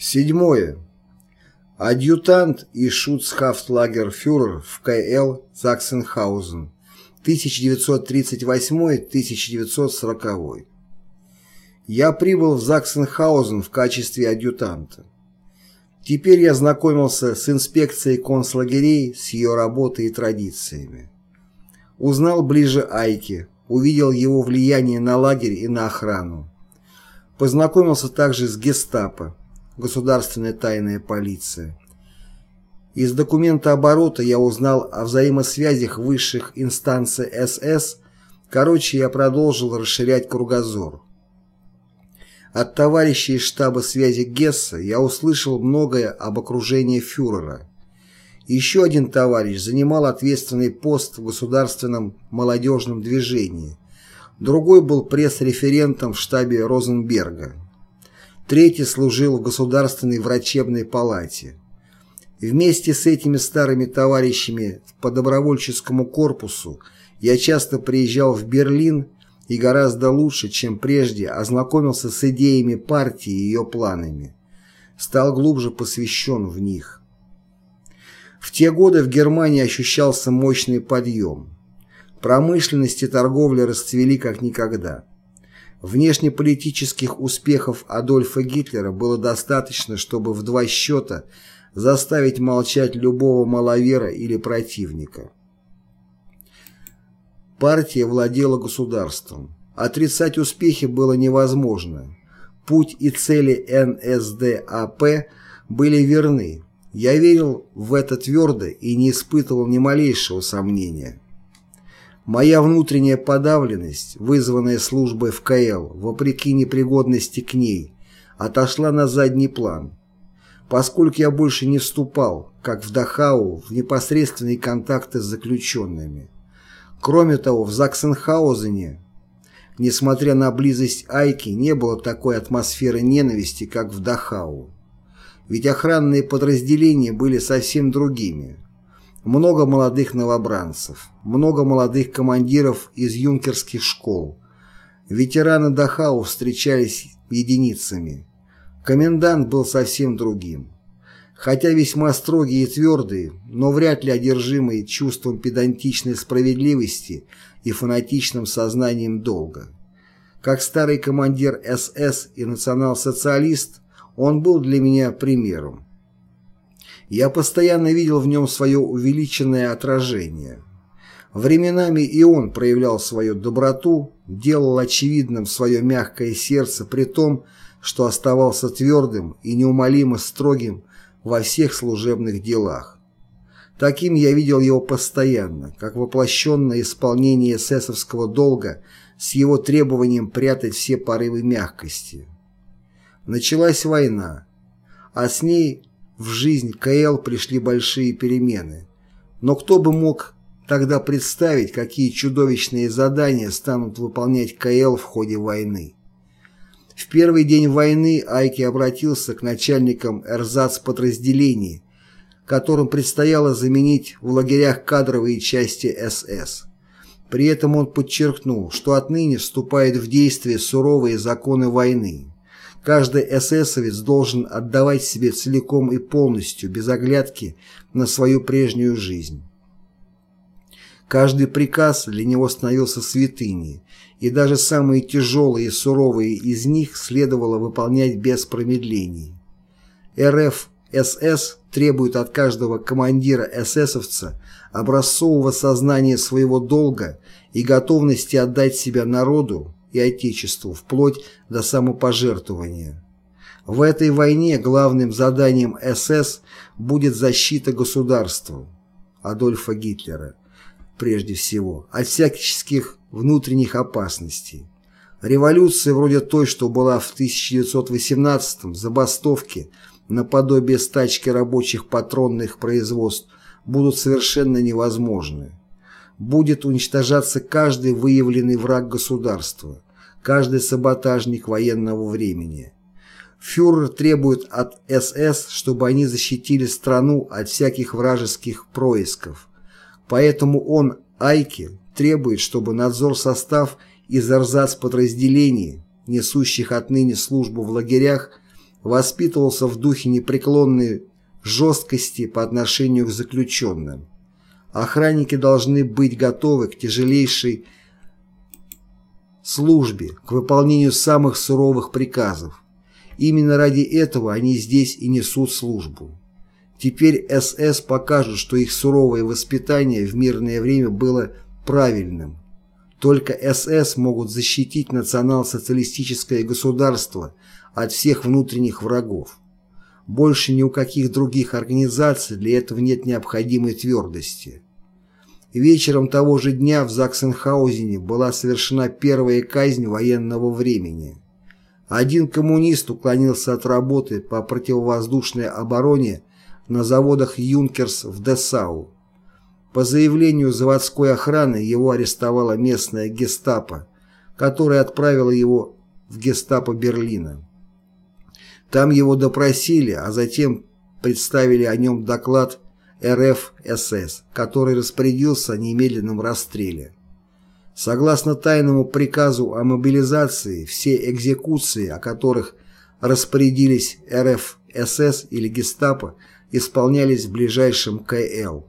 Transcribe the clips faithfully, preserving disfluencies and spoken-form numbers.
Седьмое. Адъютант и шуцхафтлагерфюрер в К Л Заксенхаузен, тысяча девятьсот тридцать восьмой — тысяча девятьсот сороковой. Я прибыл в Заксенхаузен в качестве адъютанта. Теперь я знакомился с инспекцией концлагерей, с ее работой и традициями. Узнал ближе Айке, увидел его влияние на лагерь и на охрану. Познакомился также с гестапо, государственная тайная полиция. Из документа оборота я узнал о взаимосвязях высших инстанций С С. Короче, я продолжил расширять кругозор. От товарищей из штаба связи Гесса я услышал многое об окружении фюрера. Еще один товарищ занимал ответственный пост в государственном молодежном движении. Другой был пресс-референтом в штабе Розенберга. Третий служил в Государственной врачебной палате. Вместе с этими старыми товарищами по добровольческому корпусу я часто приезжал в Берлин и гораздо лучше, чем прежде, ознакомился с идеями партии и ее планами. Стал глубже посвящен в них. В те годы в Германии ощущался мощный подъем. Промышленность и торговля расцвели как никогда. Внешнеполитических успехов Адольфа Гитлера было достаточно, чтобы в два счета заставить молчать любого маловера или противника. Партия владела государством. Отрицать успехи было невозможно. Путь и цели Н С Д А П были верны. Я верил в это твердо и не испытывал ни малейшего сомнения. Моя внутренняя подавленность, вызванная службой в К Л, вопреки непригодности к ней, отошла на задний план, поскольку я больше не вступал, как в Дахау, в непосредственные контакты с заключенными. Кроме того, в Заксенхаузене, несмотря на близость Айки, не было такой атмосферы ненависти, как в Дахау. Ведь охранные подразделения были совсем другими. Много молодых новобранцев, много молодых командиров из юнкерских школ. Ветераны Дахау встречались единицами. Комендант был совсем другим. Хотя весьма строгий и твердый, но вряд ли одержимый чувством педантичной справедливости и фанатичным сознанием долга. Как старый командир С С и национал-социалист, он был для меня примером. Я постоянно видел в нем свое увеличенное отражение. Временами и он проявлял свою доброту, делал очевидным свое мягкое сердце при том, что оставался твердым и неумолимо строгим во всех служебных делах. Таким я видел его постоянно, как воплощенное исполнение эсэсовского долга с его требованием прятать все порывы мягкости. Началась война, а с ней в жизнь К Л пришли большие перемены. Но кто бы мог тогда представить, какие чудовищные задания станут выполнять К Л в ходе войны? В первый день войны Айке обратился к начальникам эрзац-подразделений, которым предстояло заменить в лагерях кадровые части С С. При этом он подчеркнул, что отныне вступают в действие суровые законы войны. Каждый эсэсовец должен отдавать себе целиком и полностью, без оглядки на свою прежнюю жизнь. Каждый приказ для него становился святыней, и даже самые тяжелые и суровые из них следовало выполнять без промедлений. Р Ф С С требует от каждого командира эсэсовца образцового сознания своего долга и готовности отдать себя народу и Отечеству вплоть до самопожертвования. В этой войне главным заданием С С будет защита государства Адольфа Гитлера, прежде всего, от всяческих внутренних опасностей. Революция вроде той, что была в тысяча девятьсот восемнадцатом, забастовки, наподобие стачки рабочих патронных производств, будут совершенно невозможны. Будет уничтожаться каждый выявленный враг государства, каждый саботажник военного времени. Фюрер требует от С С, чтобы они защитили страну от всяких вражеских происков. Поэтому он, Айке, требует, чтобы надзор состав из эрзац-подразделений, несущих отныне службу в лагерях, воспитывался в духе непреклонной жесткости по отношению к заключенным. Охранники должны быть готовы к тяжелейшей службе, к выполнению самых суровых приказов. Именно ради этого они здесь и несут службу. Теперь СС покажут, что их суровое воспитание в мирное время было правильным. Только СС могут защитить национал-социалистическое государство от всех внутренних врагов. Больше ни у каких других организаций для этого нет необходимой твердости. Вечером того же дня в Заксенхаузене была совершена первая казнь военного времени. Один коммунист уклонился от работы по противовоздушной обороне на заводах «Юнкерс» в Дessau. По заявлению заводской охраны его арестовала местная гестапо, которая отправила его в гестапо Берлина. Там его допросили, а затем представили о нем доклад эр эф эс эс, который распорядился о немедленном расстреле. Согласно тайному приказу о мобилизации, все экзекуции, о которых распорядились эр эф эс эс или гестапо, исполнялись в ближайшем ка эл.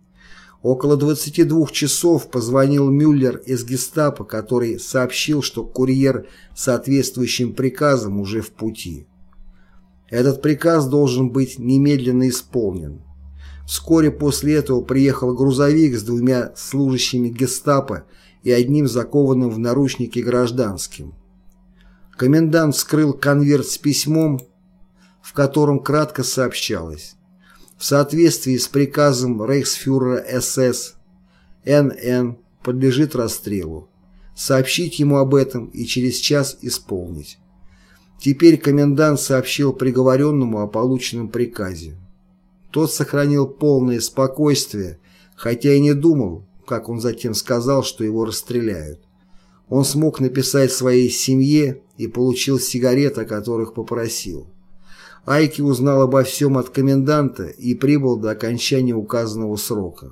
Около двадцати двух часов позвонил Мюллер из гестапо, который сообщил, что курьер с соответствующим приказом уже в пути. Этот приказ должен быть немедленно исполнен. Вскоре после этого приехал грузовик с двумя служащими гестапо и одним закованным в наручники гражданским. Комендант вскрыл конверт с письмом, в котором кратко сообщалось: в соответствии с приказом рейхсфюрера эс эс, эн эн подлежит расстрелу. Сообщить ему об этом и через час исполнить. Теперь комендант сообщил приговоренному о полученном приказе. Тот сохранил полное спокойствие, хотя и не думал, как он затем сказал, что его расстреляют. Он смог написать своей семье и получил сигареты, о которых попросил. Айки узнал обо всем от коменданта и прибыл до окончания указанного срока.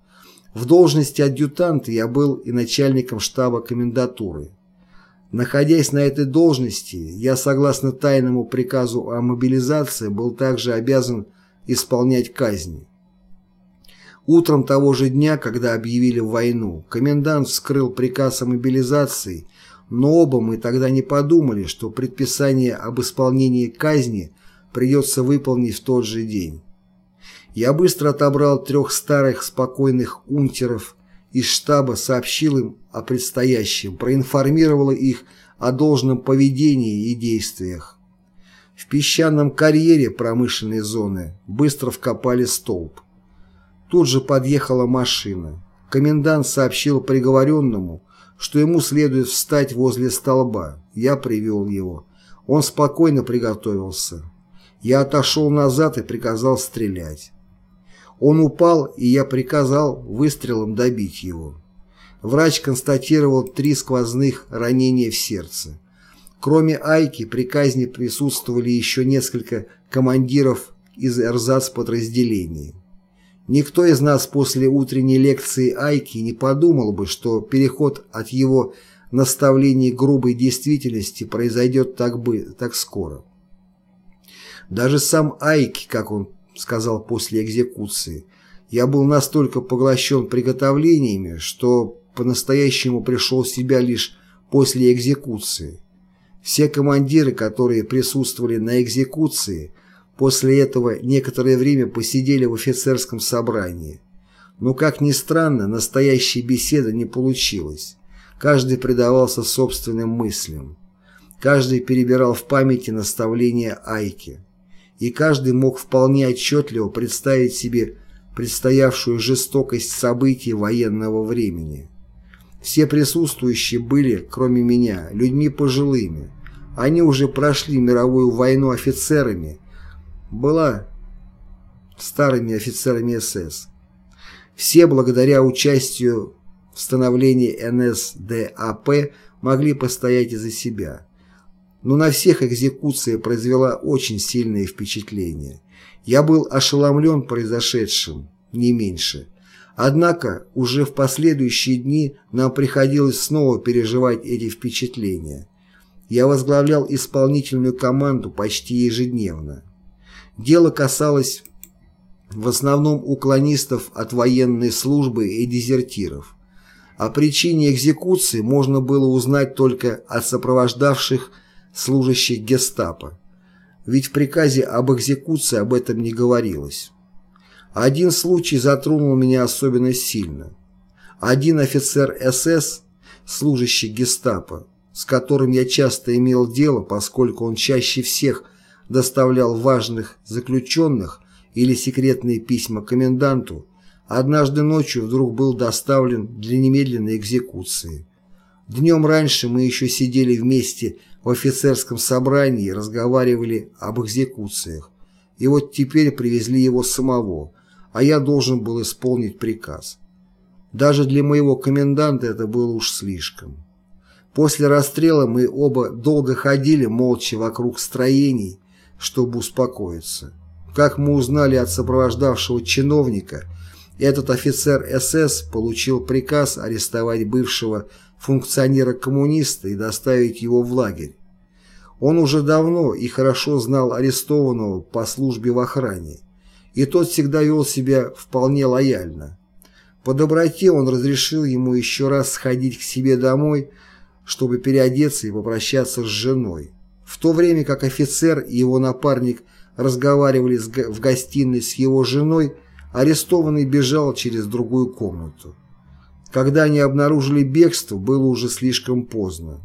В должности адъютанта я был и начальником штаба комендатуры. Находясь на этой должности, я, согласно тайному приказу о мобилизации, был также обязан исполнять казни. Утром того же дня, когда объявили войну, комендант вскрыл приказ о мобилизации, но оба мы тогда не подумали, что предписание об исполнении казни придется выполнить в тот же день. Я быстро отобрал трех старых спокойных унтеров из штаба, сообщил им о предстоящем, проинформировал их о должном поведении и действиях. В песчаном карьере промышленной зоны быстро вкопали столб. Тут же подъехала машина. Комендант сообщил приговоренному, что ему следует встать возле столба. Я привел его. Он спокойно приготовился. Я отошел назад и приказал стрелять. Он упал, и я приказал выстрелом добить его. Врач констатировал три сквозных ранения в сердце. Кроме Айки при казни присутствовали еще несколько командиров из эрзац-подразделений. Никто из нас после утренней лекции Айки не подумал бы, что переход от его наставлений к грубой действительности произойдет так, бы, так скоро. Даже сам Айки, как он сказал после экзекуции, я был настолько поглощен приготовлениями, что по-настоящему пришел в себя лишь после экзекуции. Все командиры, которые присутствовали на экзекуции, после этого некоторое время посидели в офицерском собрании. Но, как ни странно, настоящая беседа не получилась. Каждый предавался собственным мыслям. Каждый перебирал в памяти наставления Айки. И каждый мог вполне отчетливо представить себе предстоявшую жестокость событий военного времени. Все присутствующие были, кроме меня, людьми пожилыми. Они уже прошли мировую войну офицерами, была старыми офицерами эс эс. Все, благодаря участию в становлении эн эс дэ а пэ, могли постоять и за себя. Но на всех экзекуция произвела очень сильное впечатление. Я был ошеломлен произошедшим, не меньше. Однако уже в последующие дни нам приходилось снова переживать эти впечатления. Я возглавлял исполнительную команду почти ежедневно. Дело касалось в основном уклонистов от военной службы и дезертиров. О причине экзекуции можно было узнать только от сопровождавших служащих гестапо, ведь в приказе об экзекуции об этом не говорилось. Один случай затронул меня особенно сильно. Один офицер эс эс, служащий гестапо, с которым я часто имел дело, поскольку он чаще всех доставлял важных заключенных или секретные письма коменданту, однажды ночью вдруг был доставлен для немедленной экзекуции. Днем раньше мы еще сидели вместе в офицерском собрании и разговаривали об экзекуциях, и вот теперь привезли его самого, а я должен был исполнить приказ. Даже для моего коменданта это было уж слишком. После расстрела мы оба долго ходили молча вокруг строений, чтобы успокоиться. Как мы узнали от сопровождавшего чиновника, этот офицер эс эс получил приказ арестовать бывшего функционера-коммуниста и доставить его в лагерь. Он уже давно и хорошо знал арестованного по службе в охране, и тот всегда вел себя вполне лояльно. По доброте он разрешил ему еще раз сходить к себе домой, чтобы переодеться и попрощаться с женой. В то время как офицер и его напарник разговаривали в гостиной с его женой, арестованный бежал через другую комнату. Когда они обнаружили бегство, было уже слишком поздно.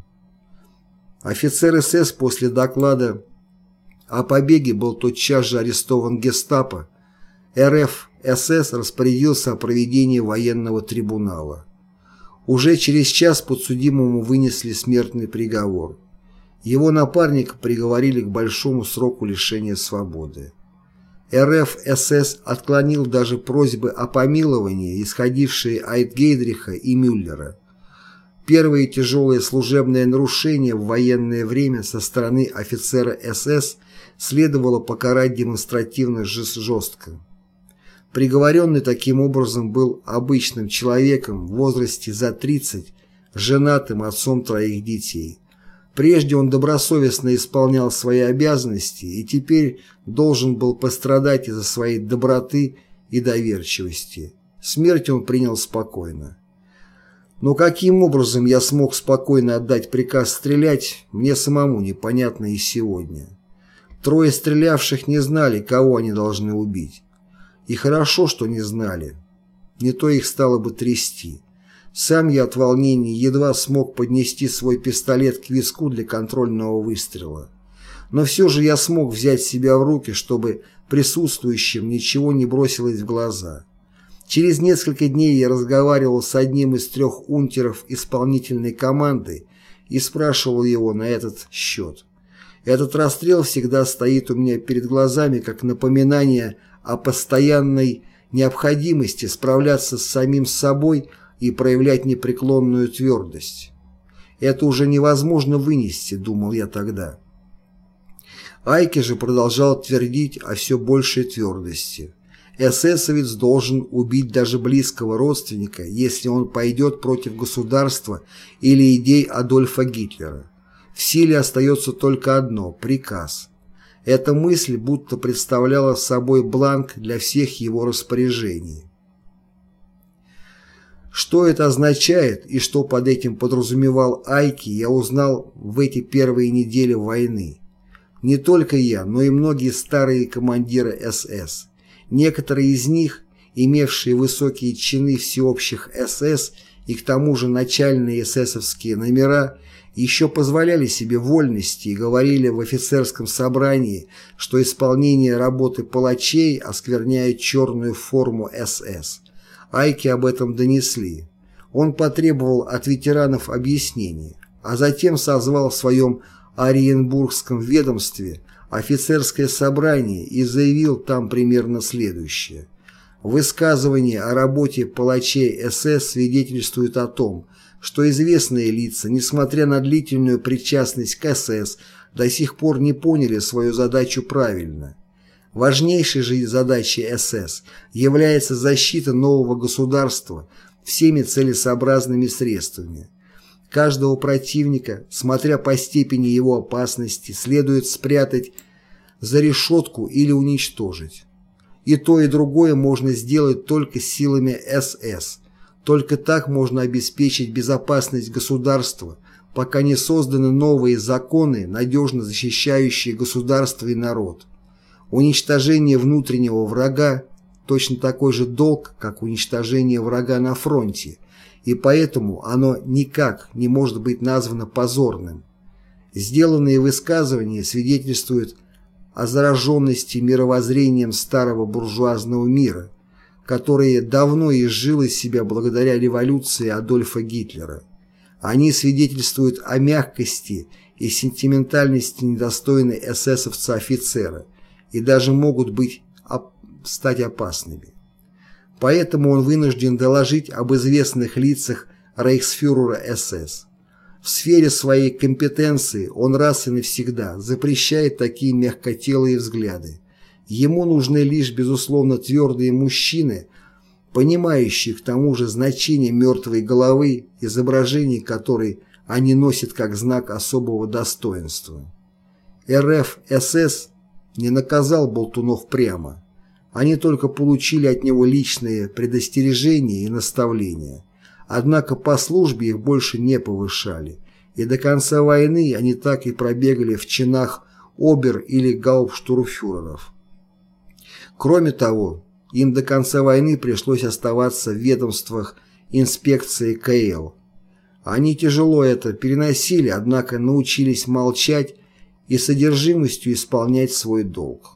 Офицер эс эс после доклада о побеге был тотчас же арестован гестапо. эр эф эс эс распорядился о проведении военного трибунала. Уже через час подсудимому вынесли смертный приговор. Его напарника приговорили к большому сроку лишения свободы. эр эф эс эс отклонил даже просьбы о помиловании, исходившие от Гейдриха и Мюллера. Первое тяжелое служебное нарушение в военное время со стороны офицера эс эс следовало покарать демонстративно жестко. Приговоренный таким образом был обычным человеком в возрасте за тридцать, женатым отцом троих детей. Прежде он добросовестно исполнял свои обязанности и теперь должен был пострадать из-за своей доброты и доверчивости. Смерть он принял спокойно. Но каким образом я смог спокойно отдать приказ стрелять, мне самому непонятно и сегодня. Трое стрелявших не знали, кого они должны убить. И хорошо, что не знали. Не то их стало бы трясти. Сам я от волнения едва смог поднести свой пистолет к виску для контрольного выстрела. Но все же я смог взять себя в руки, чтобы присутствующим ничего не бросилось в глаза. Через несколько дней я разговаривал с одним из трех унтеров исполнительной команды и спрашивал его на этот счет. Этот расстрел всегда стоит у меня перед глазами как напоминание о постоянной необходимости справляться с самим собой и проявлять непреклонную твердость. Это уже невозможно вынести, думал я тогда. Айке же продолжал твердить о все большей твердости. Эсэсовец должен убить даже близкого родственника, если он пойдет против государства или идей Адольфа Гитлера. В силе остается только одно – приказ. Эта мысль будто представляла собой бланк для всех его распоряжений. Что это означает и что под этим подразумевал Айке, я узнал в эти первые недели войны. Не только я, но и многие старые командиры эс эс. Некоторые из них, имевшие высокие чины всеобщих эс эс и к тому же начальные эсэсовские номера, еще позволяли себе вольности и говорили в офицерском собрании, что исполнение работы палачей оскверняет черную форму эс эс. Айке об этом донесли. Он потребовал от ветеранов объяснений, а затем созвал в своем Ориенбургском ведомстве офицерское собрание и заявил там примерно следующее. Высказывания о работе палачей эс эс свидетельствуют о том, что известные лица, несмотря на длительную причастность к эс эс, до сих пор не поняли свою задачу правильно. Важнейшей же задачей эс эс является защита нового государства всеми целесообразными средствами. Каждого противника, смотря по степени его опасности, следует спрятать за решетку или уничтожить. И то, и другое можно сделать только силами эс эс. Только так можно обеспечить безопасность государства, пока не созданы новые законы, надежно защищающие государство и народ. Уничтожение внутреннего врага – точно такой же долг, как уничтожение врага на фронте, и поэтому оно никак не может быть названо позорным. Сделанные высказывания свидетельствуют о зараженности мировоззрением старого буржуазного мира, которое давно изжило из себя благодаря революции Адольфа Гитлера. Они свидетельствуют о мягкости и сентиментальности недостойной эсэсовца-офицера и даже могут быть, стать опасными. Поэтому он вынужден доложить об известных лицах рейхсфюрера эс эс. В сфере своей компетенции он раз и навсегда запрещает такие мягкотелые взгляды. Ему нужны лишь, безусловно, твердые мужчины, понимающие к тому же значение мертвой головы, изображение которой они носят как знак особого достоинства. эр эф эс эс не наказал болтунов прямо. Они только получили от него личные предостережения и наставления. Однако по службе их больше не повышали, и до конца войны они так и пробегали в чинах обер- или гауптштурмфюреров. Кроме того, им до конца войны пришлось оставаться в ведомствах инспекции ка эл. Они тяжело это переносили, однако научились молчать и содержимостью исполнять свой долг.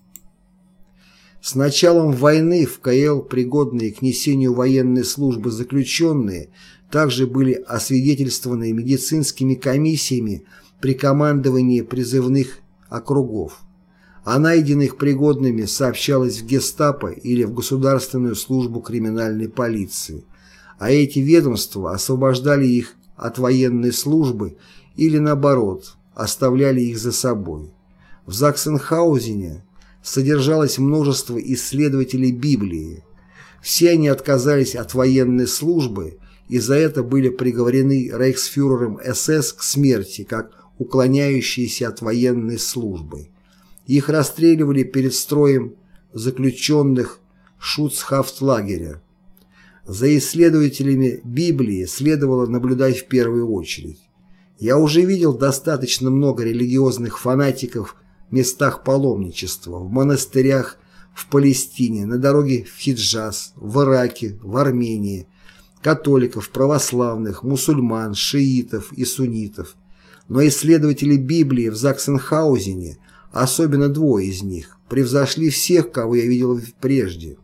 С началом войны в ка эл пригодные к несению военной службы заключенные также были освидетельствованы медицинскими комиссиями при командовании призывных округов. О найденных пригодными сообщалось в гестапо или в Государственную службу криминальной полиции, а эти ведомства освобождали их от военной службы или, наоборот, оставляли их за собой. В Заксенхаузене содержалось множество исследователей Библии. Все они отказались от военной службы и за это были приговорены рейхсфюрером эс эс к смерти, как уклоняющиеся от военной службы. Их расстреливали перед строем заключенных шуцхафтлагеря. За исследователями Библии следовало наблюдать в первую очередь. Я уже видел достаточно много религиозных фанатиков в местах паломничества, в монастырях, в Палестине, на дороге в Хиджаз, в Ираке, в Армении, католиков, православных, мусульман, шиитов и суннитов. Но исследователи Библии в Заксенхаузене, особенно двое из них, превзошли всех, кого я видел прежде.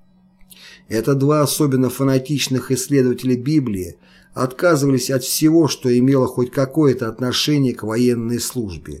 Это два особенно фанатичных исследователя Библии отказывались от всего, что имело хоть какое-то отношение к военной службе.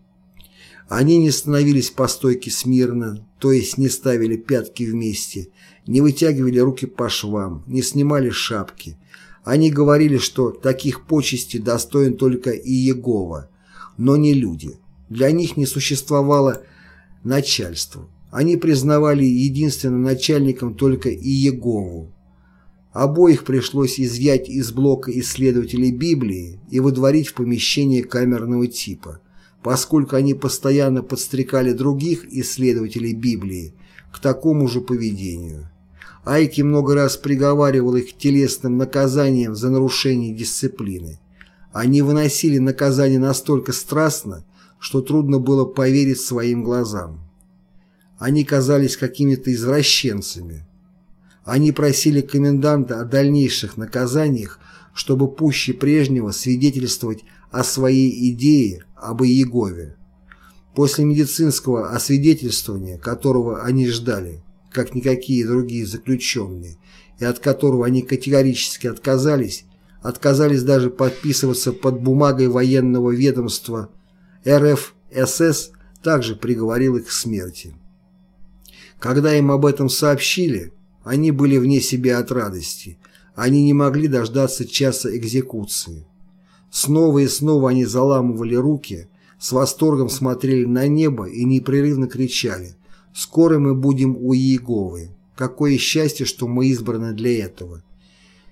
Они не становились по стойке смирно, то есть не ставили пятки вместе, не вытягивали руки по швам, не снимали шапки. Они говорили, что таких почестей достоин только Иегова, но не люди. Для них не существовало начальства. Они признавали единственным начальником только Иегову. Обоих пришлось изъять из блока исследователей Библии и выдворить в помещение камерного типа, поскольку они постоянно подстрекали других исследователей Библии к такому же поведению. Айки много раз приговаривал их к телесным наказаниям за нарушение дисциплины. Они выносили наказание настолько страстно, что трудно было поверить своим глазам. Они казались какими-то извращенцами. Они просили коменданта о дальнейших наказаниях, чтобы пуще прежнего свидетельствовать о своей идее об Иегове. После медицинского освидетельствования, которого они ждали, как никакие другие заключенные, и от которого они категорически отказались, отказались даже подписываться под бумагой военного ведомства, эр эф эс эс также приговорил их к смерти. Когда им об этом сообщили, они были вне себя от радости, они не могли дождаться часа экзекуции. Снова и снова они заламывали руки, с восторгом смотрели на небо и непрерывно кричали: «Скоро мы будем у Иеговы! Какое счастье, что мы избраны для этого!»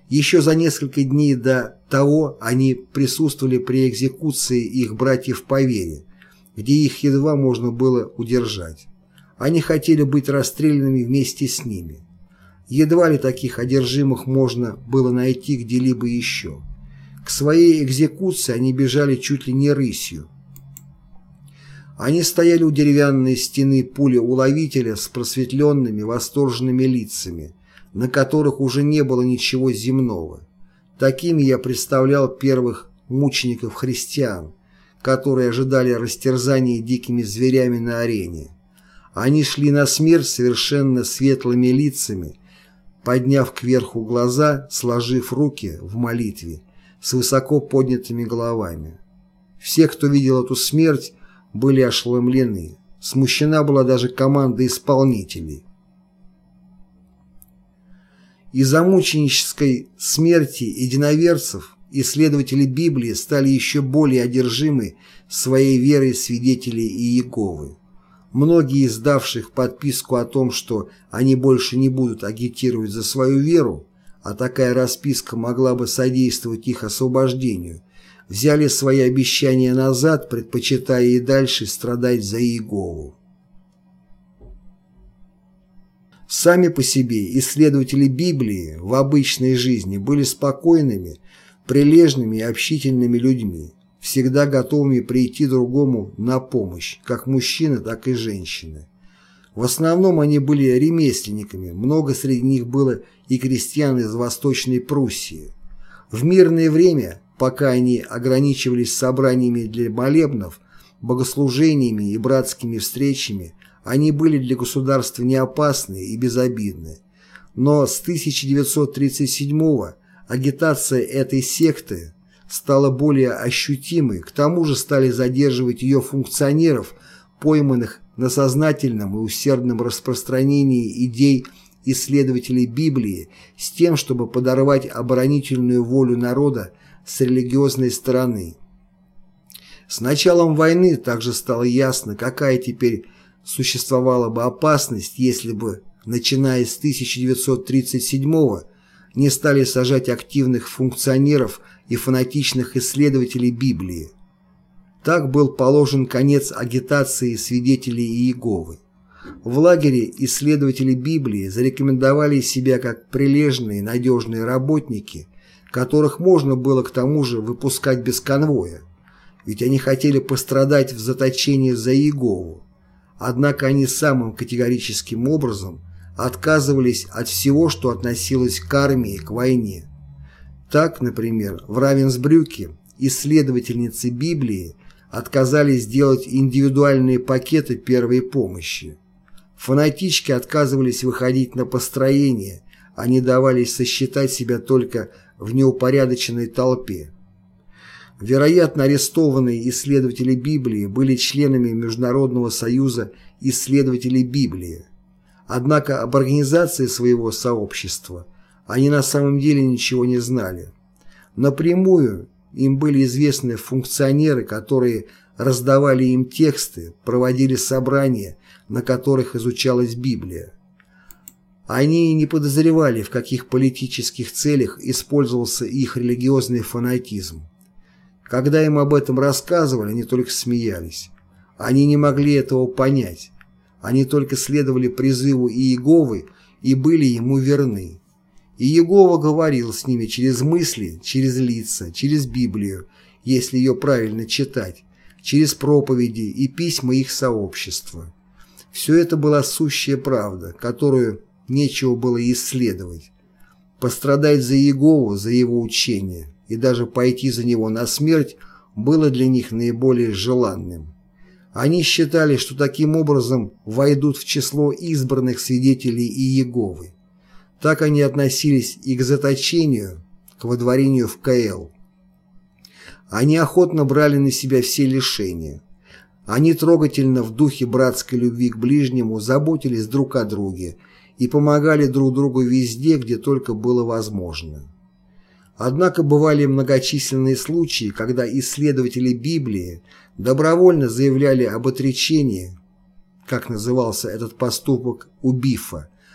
Еще за несколько дней до того они присутствовали при экзекуции их братьев по вере, где их едва можно было удержать. Они хотели быть расстрелянными вместе с ними. Едва ли таких одержимых можно было найти где-либо еще. К своей экзекуции они бежали чуть ли не рысью. Они стояли у деревянной стены пулеуловителя с просветленными, восторженными лицами, на которых уже не было ничего земного. Такими я представлял первых мучеников-христиан, которые ожидали растерзания дикими зверями на арене. Они шли на смерть совершенно светлыми лицами, подняв кверху глаза, сложив руки в молитве, с высоко поднятыми головами. Все, кто видел эту смерть, были ошеломлены. Смущена была даже команда исполнителей. Из-за мученической смерти единоверцев исследователи Библии стали еще более одержимы своей верой свидетелей Иеговы. Многие из давших подписку о том, что они больше не будут агитировать за свою веру, а такая расписка могла бы содействовать их освобождению, взяли свои обещания назад, предпочитая и дальше страдать за Иегову. Сами по себе исследователи Библии в обычной жизни были спокойными, прилежными и общительными людьми, всегда готовыми прийти другому на помощь, как мужчины, так и женщины. В основном они были ремесленниками, много среди них было и крестьян из Восточной Пруссии. В мирное время, пока они ограничивались собраниями для молебнов, богослужениями и братскими встречами, они были для государства не опасны и безобидны. Но с тысяча девятьсот тридцать седьмого агитация этой секты стала более ощутимой, к тому же стали задерживать ее функционеров, пойманных на сознательном и усердном распространении идей исследователей Библии с тем, чтобы подорвать оборонительную волю народа с религиозной стороны. С началом войны также стало ясно, какая теперь существовала бы опасность, если бы, начиная с тысяча девятьсот тридцать седьмого, не стали сажать активных функционеров и фанатичных исследователей Библии. Так был положен конец агитации свидетелей Иеговы. В лагере исследователи Библии зарекомендовали себя как прилежные, надежные работники, которых можно было к тому же выпускать без конвоя, ведь они хотели пострадать в заточении за Иегову. Однако они самым категорическим образом отказывались от всего, что относилось к армии, к войне. Так, например, в Равенсбрюке исследовательницы Библии отказались делать индивидуальные пакеты первой помощи. Фанатички отказывались выходить на построение, они давались сосчитать себя только в неупорядоченной толпе. Вероятно, арестованные исследователи Библии были членами Международного союза исследователей Библии. Однако об организации своего сообщества они на самом деле ничего не знали. Напрямую им были известны функционеры, которые раздавали им тексты, проводили собрания, на которых изучалась Библия. Они не подозревали, в каких политических целях использовался их религиозный фанатизм. Когда им об этом рассказывали, они только смеялись. Они не могли этого понять. Они только следовали призыву Иеговы и были ему верны. Иегова говорил с ними через мысли, через лица, через Библию, если ее правильно читать, через проповеди и письма их сообщества. Все это была сущая правда, которую нечего было исследовать. Пострадать за Иегову, за его учение и даже пойти за него на смерть было для них наиболее желанным. Они считали, что таким образом войдут в число избранных свидетелей Иеговы. Так они относились и к заточению, к водворению в КЛ. Они охотно брали на себя все лишения. Они трогательно в духе братской любви к ближнему заботились друг о друге и помогали друг другу везде, где только было возможно. Однако бывали многочисленные случаи, когда исследователи Библии добровольно заявляли об отречении, как назывался этот поступок у Бифа.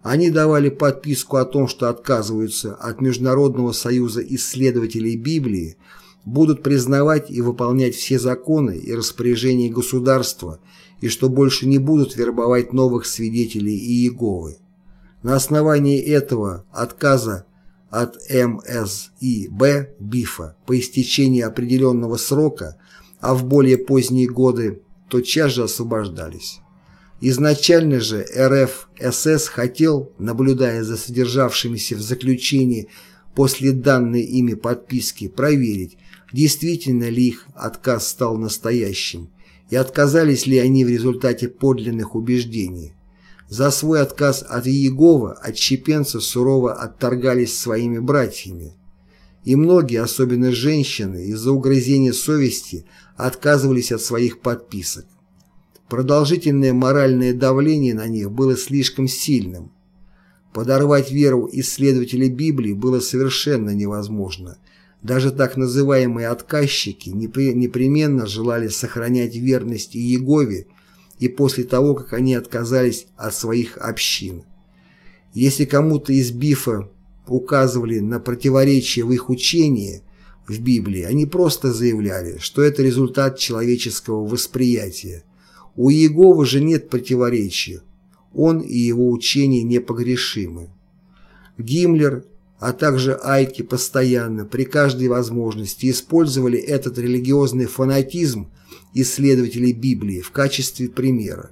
Они давали подписку о том, что отказываются от Международного союза исследователей Библии, будут признавать и выполнять все законы и распоряжения государства, и что больше не будут вербовать новых свидетелей Иеговы. На основании этого отказа от эм эс и бэ БИФа по истечении определенного срока, а в более поздние годы тотчас же освобождались. Изначально же эр эф эс эс хотел, наблюдая за содержавшимися в заключении после данной ими подписки, проверить, действительно ли их отказ стал настоящим, и отказались ли они в результате подлинных убеждений. За свой отказ от Иеговы отщепенцы сурово отторгались своими братьями. И многие, особенно женщины, из-за угрызения совести отказывались от своих подписок. Продолжительное моральное давление на них было слишком сильным. Подорвать веру исследователей Библии было совершенно невозможно. Даже так называемые отказчики непременно желали сохранять верность Иегове и после того, как они отказались от своих общин. Если кому-то из БИФа указывали на противоречие в их учении в Библии, они просто заявляли, что это результат человеческого восприятия. У Иеговы же нет противоречия, он и его учения непогрешимы. Гиммлер, а также Айке постоянно, при каждой возможности использовали этот религиозный фанатизм исследователей Библии в качестве примера.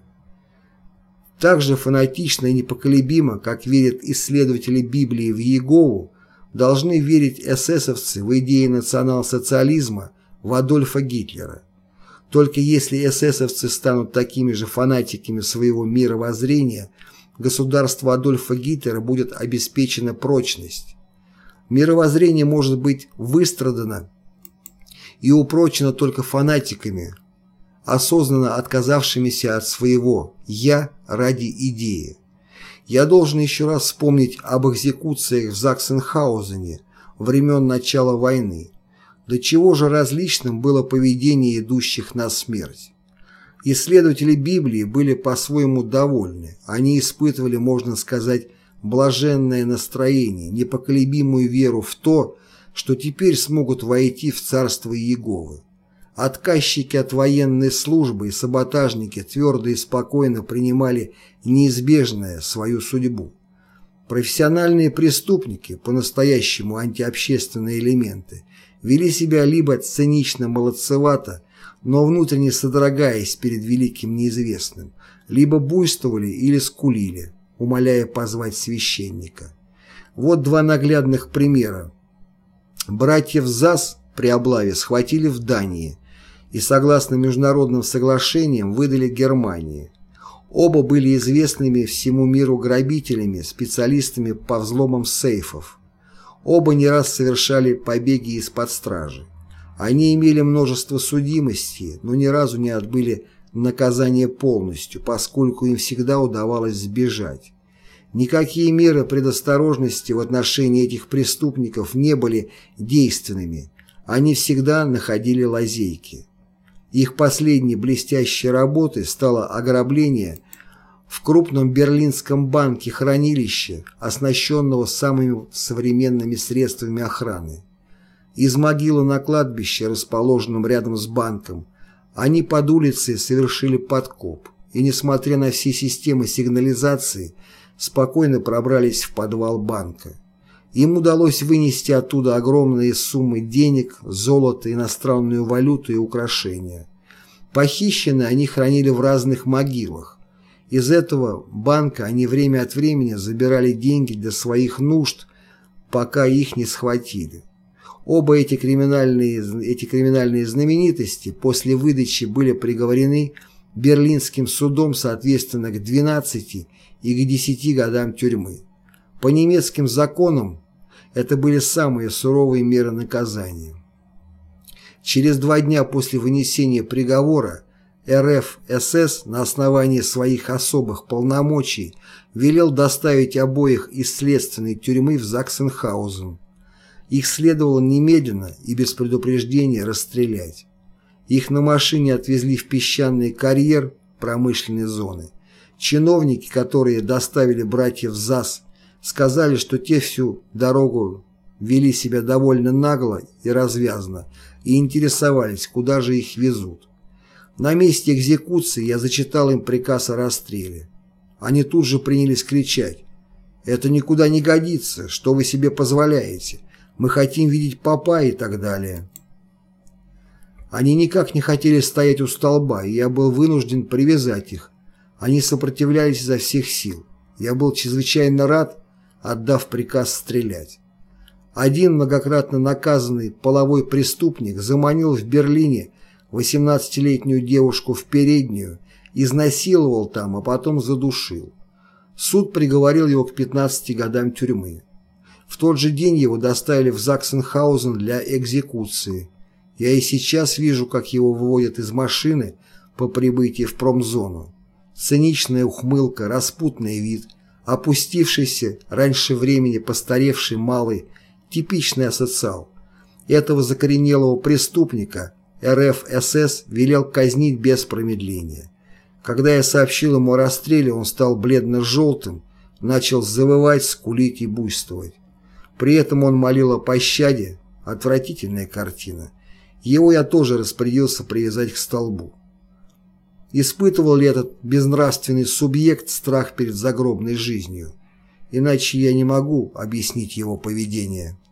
Так же фанатично и непоколебимо, как верят исследователи Библии в Иегову, должны верить эсэсовцы в идеи национал-социализма, в Адольфа Гитлера. Только если эсэсовцы станут такими же фанатиками своего мировоззрения, государству Адольфа Гитлера будет обеспечена прочность. Мировоззрение может быть выстрадано и упрочено только фанатиками, осознанно отказавшимися от своего «я» ради идеи. Я должен еще раз вспомнить об экзекуциях в Заксенхаузене времен начала войны. До чего же различным было поведение идущих на смерть. Исследователи Библии были по-своему довольны. Они испытывали, можно сказать, блаженное настроение, непоколебимую веру в то, что теперь смогут войти в царство Иеговы. Отказчики от военной службы и саботажники твердо и спокойно принимали неизбежное свою судьбу. Профессиональные преступники, по-настоящему антиобщественные элементы, вели себя либо цинично-молодцевато, но внутренне содрогаясь перед великим неизвестным, либо буйствовали или скулили, умоляя позвать священника. Вот два наглядных примера. Братьев Зас при облаве схватили в Дании и, согласно международным соглашениям, выдали Германии. Оба были известными всему миру грабителями, специалистами по взломам сейфов. Оба не раз совершали побеги из-под стражи. Они имели множество судимостей, но ни разу не отбыли наказание полностью, поскольку им всегда удавалось сбежать. Никакие меры предосторожности в отношении этих преступников не были действенными, они всегда находили лазейки. Их последней блестящей работой стало ограбление в крупном берлинском банке-хранилище, оснащенного самыми современными средствами охраны. Из могилы на кладбище, расположенном рядом с банком, они под улицей совершили подкоп и, несмотря на все системы сигнализации, спокойно пробрались в подвал банка. Им удалось вынести оттуда огромные суммы денег, золото, иностранную валюту и украшения. Похищенные они хранили в разных могилах. Из этого банка они время от времени забирали деньги для своих нужд, пока их не схватили. Оба эти криминальные, эти криминальные знаменитости после выдачи были приговорены Берлинским судом соответственно к двенадцати и к десяти годам тюрьмы. По немецким законам это были самые суровые меры наказания. Через два дня после вынесения приговора эр эф эс эс на основании своих особых полномочий велел доставить обоих из следственной тюрьмы в Заксенхаузен. Их следовало немедленно и без предупреждения расстрелять. Их на машине отвезли в песчаный карьер промышленной зоны. Чиновники, которые доставили братьев ЗАС, сказали, что те всю дорогу вели себя довольно нагло и развязно и интересовались, куда же их везут. На месте экзекуции я зачитал им приказ о расстреле. Они тут же принялись кричать: «Это никуда не годится, что вы себе позволяете? Мы хотим видеть попа» и так далее. Они никак не хотели стоять у столба, и я был вынужден привязать их. Они сопротивлялись изо всех сил. Я был чрезвычайно рад, отдав приказ стрелять. Один многократно наказанный половой преступник заманил в Берлине восемнадцатилетнюю девушку в переднюю, изнасиловал там, а потом задушил. Суд приговорил его к пятнадцати годам тюрьмы. В тот же день его доставили в Заксенхаузен для экзекуции. Я и сейчас вижу, как его выводят из машины по прибытии в промзону. Циничная ухмылка, распутный вид, опустившийся раньше времени постаревший малый, типичный асоциал. Этого закоренелого преступника эр эф эс эс велел казнить без промедления. Когда я сообщил ему о расстреле, он стал бледно-желтым, начал завывать, скулить и буйствовать. При этом он молил о пощаде. Отвратительная картина. Его я тоже распорядился привязать к столбу. Испытывал ли этот безнравственный субъект страх перед загробной жизнью? Иначе я не могу объяснить его поведение.